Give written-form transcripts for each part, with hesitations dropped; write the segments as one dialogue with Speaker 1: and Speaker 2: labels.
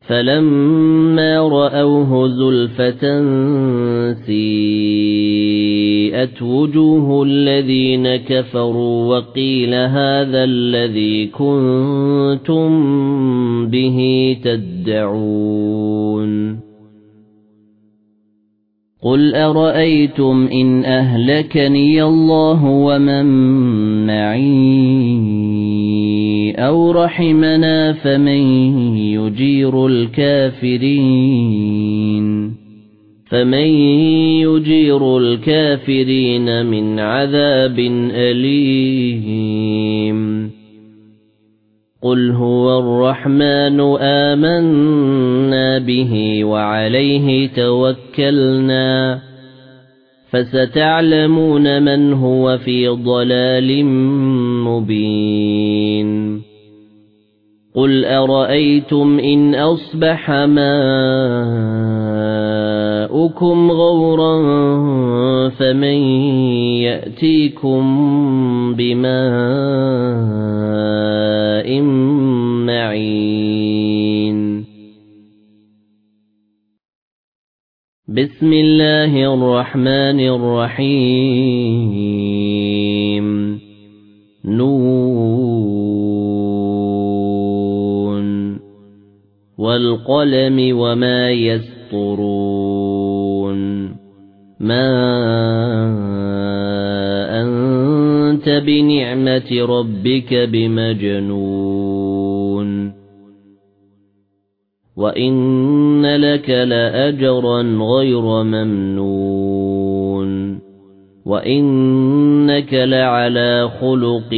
Speaker 1: فَلَمَّا رَأَوْهُ زُلْفَةً سِيئَتْ وُجُوهُ الَّذِينَ كَفَرُوا وَقِيلَ هَذَا الَّذِي كُنتُم بِهِ تَدَّعُونَ قُلْ أَرَأَيْتُمْ إِنْ أَهْلَكَنِيَ اللَّهُ وَمَن مَّعِي أَوْ رَحِمَنَا فَمَن يُجِيرُ الْكَافِرِينَ مِنْ عَذَابٍ أَلِيمٍ قُلْ هُوَ الرَّحْمَنُ آمَنَّا بِهِ وَعَلَيْهِ تَوَكَّلْنَا فَسَتَعْلَمُونَ مَنْ هُوَ فِي ضَلَالٍ مُبِينٍ قُلْ أَرَأَيْتُمْ إِنْ أَصْبَحَ مَاؤُكُمْ غَوْرًا فَمَن يَأْتِيكُم بِمَاءٍ مَّعِينٍ بسم الله الرحمن الرحيم نون والقلم وما يسطرون ما أنت بنعمة ربك بمجنون وإن لك لأجرا غير ممنون وإنك لعلى خلق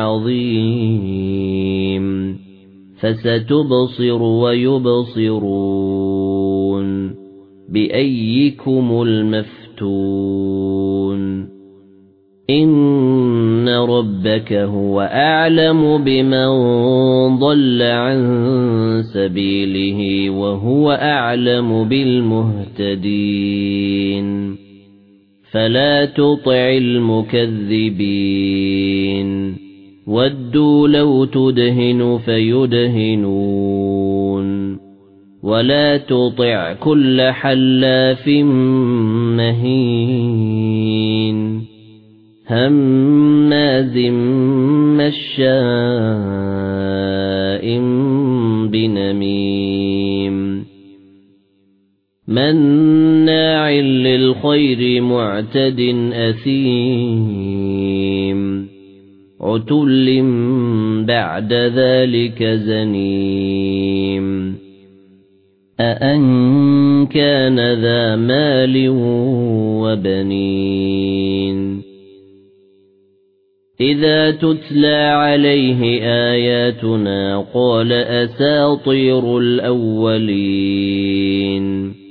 Speaker 1: عظيم فستبصر ويبصرون بأيكم المفتون إن ربك هو أعلم بمن ضل عن سبيله وهو أعلم بالمهتدين فلا تطع المكذبين ودوا لو تدهن فيدهنون ولا تطع كل حلاف مهين هماز مشاء بنميم مناع للخير معتد أثيم عتل بعد ذلك زنيم أأن كان ذا مال وبنين إذا تتلى عليه آياتنا قال أساطير الأولين